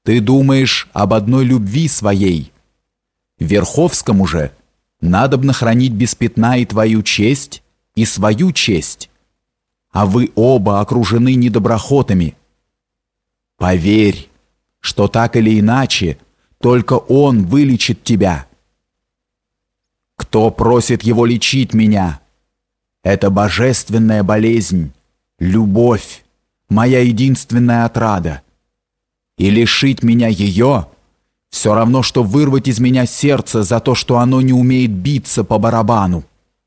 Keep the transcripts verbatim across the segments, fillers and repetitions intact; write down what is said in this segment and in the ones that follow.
Ты думаешь об одной любви своей. Верховскому же надобно хранить без пятна и твою честь, и свою честь. А вы оба окружены недоброхотами. Поверь, что так или иначе, только он вылечит тебя. Кто просит его лечить меня? Это божественная болезнь, любовь, моя единственная отрада. И лишить меня ее все равно, что вырвать из меня сердце за то, что оно не умеет биться по барабану.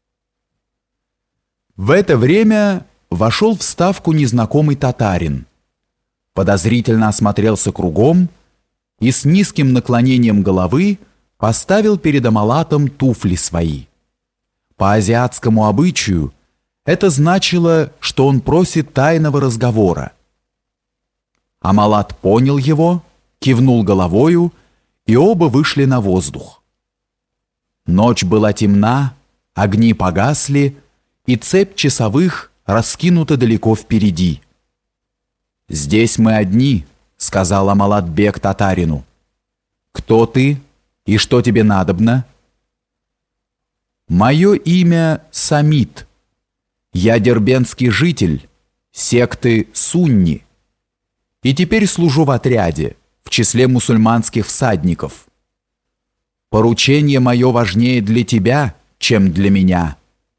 В это время вошел в ставку незнакомый татарин. Подозрительно осмотрелся кругом и с низким наклонением головы поставил перед Амалатом туфли свои. По азиатскому обычаю это значило, что он просит тайного разговора. Амалат понял его, кивнул головою, и оба вышли на воздух. Ночь была темна, огни погасли, и цепь часовых раскинута далеко впереди. «Здесь мы одни», — сказал Амалат-бек татарину. «Кто ты и что тебе надобно?» «Мое имя Самит. Я дербентский житель, секты Сунни, и теперь служу в отряде, в числе мусульманских всадников. Поручение мое важнее для тебя, чем для меня.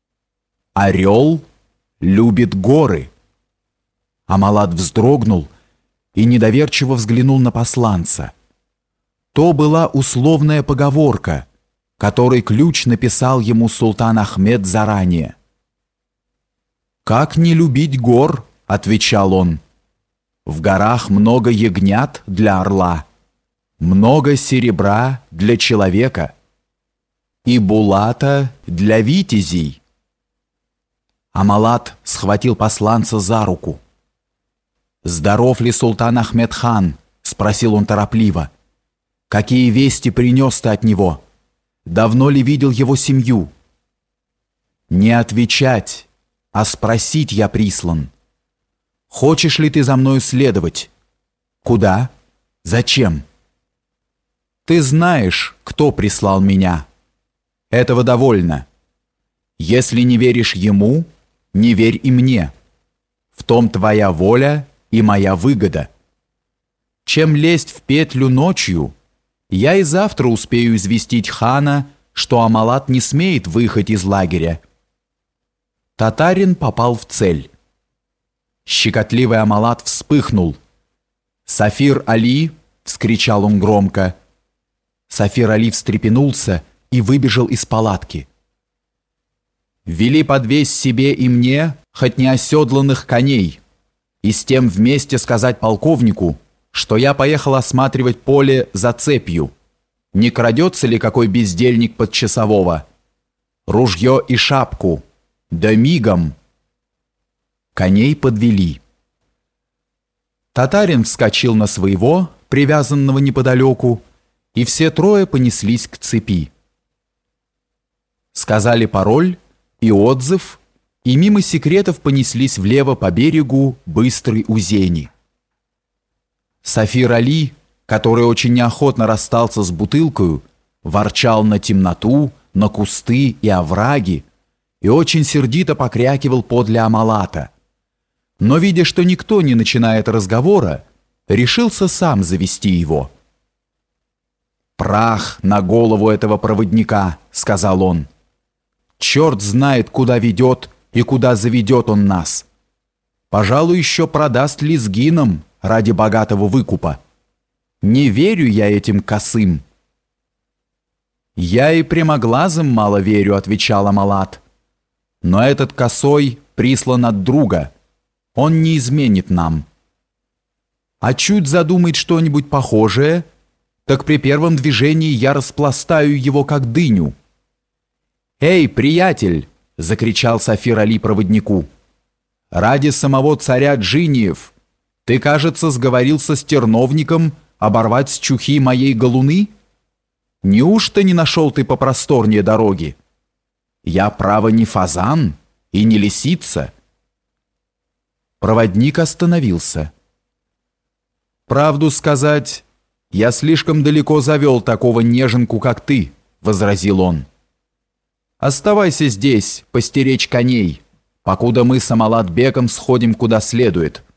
Орел любит горы». Амалат вздрогнул и недоверчиво взглянул на посланца. То была условная поговорка, которой ключ написал ему султан Ахмед заранее. «Как не любить гор?» — отвечал он. «В горах много ягнят для орла, много серебра для человека и булата для витязей». Амалат схватил посланца за руку. «Здоров ли султан Ахмед хан?» — спросил он торопливо. «Какие вести принес ты от него? Давно ли видел его семью?» «Не отвечать, а спросить я прислан. Хочешь ли ты за мною следовать? Куда? Зачем?» «Ты знаешь, кто прислал меня. Этого довольно. Если не веришь ему, не верь и мне. В том твоя воля и моя выгода. Чем лезть в петлю ночью, я и завтра успею известить хана, что Амалат не смеет выехать из лагеря». Татарин попал в цель. Щекотливый Амалат вспыхнул. «Сафир Али!» — вскричал он громко. Сафир Али встрепенулся и выбежал из палатки. «Вели подвесь себе и мне хоть неоседланных коней, и с тем вместе сказать полковнику, что я поехал осматривать поле за цепью. Не крадется ли какой бездельник под часового? Ружье и шапку. Да мигом!» Коней подвели. Татарин вскочил на своего, привязанного неподалеку, и все трое понеслись к цепи. Сказали пароль и отзыв, и мимо секретов понеслись влево по берегу быстрой Узени. Сафир Али, который очень неохотно расстался с бутылкою, ворчал на темноту, на кусты и овраги и очень сердито покрякивал подле Амалата. Но, видя, что никто не начинает разговора, решился сам завести его. «Прах на голову этого проводника», — сказал он. «Черт знает, куда ведет и куда заведет он нас. Пожалуй, еще продаст лезгинам ради богатого выкупа. Не верю я этим косым». «Я и прямоглазым мало верю», — отвечал Амалат. «Но этот косой прислан от друга. Он не изменит нам. А чуть задумает что-нибудь похожее, так при первом движении я распластаю его, как дыню». «Эй, приятель!» — закричал Сафир Али проводнику. «Ради самого царя Джиниев ты, кажется, сговорился с терновником оборвать с чухи моей галуны? Неужто не нашел ты попросторнее дороги? Я, право, не фазан и не лисица». Проводник остановился. «Правду сказать, «Я слишком далеко завел такого неженку, как ты», — возразил он. «Оставайся здесь, постеречь коней, покуда мы с Амалат-бегом сходим куда следует».